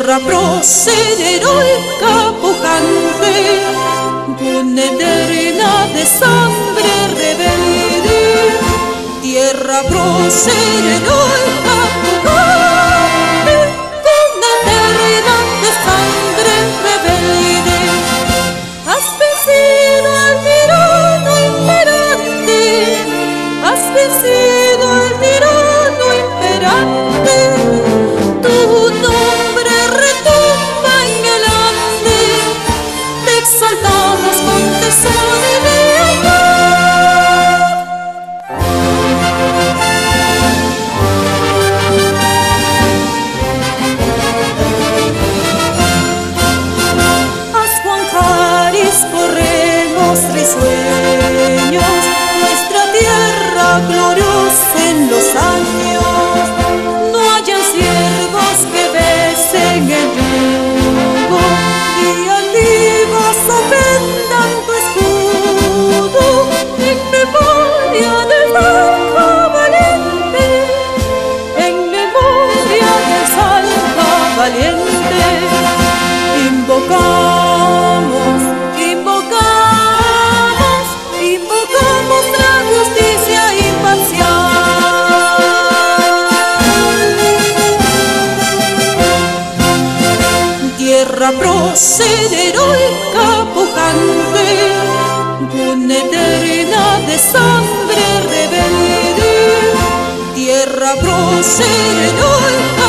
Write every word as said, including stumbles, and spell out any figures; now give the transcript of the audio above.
Tierra prócer heroica pujante, una eterna de sangre rebelde. Tierra prócer heroica pujante, una eterna de sangre rebelde. Has vencido al tirano imperante, has vencido al tirano imperante. Tu nombre retumba en el ande, te exaltamos con tesón y lealtad. Haz Juan Caris corremos risueños, nuestra tierra gloriosa en los años. No hayan siervos que besen el yugo, y altivos ofendan tu escudo. En memoria del Salva valiente, en memoria del Salva valiente, invocamos, invocamos, invocamos la justicia imparcial. Tierra prócer heroica pujante, una eterna de sangre rebelde. Tierra prócer heroica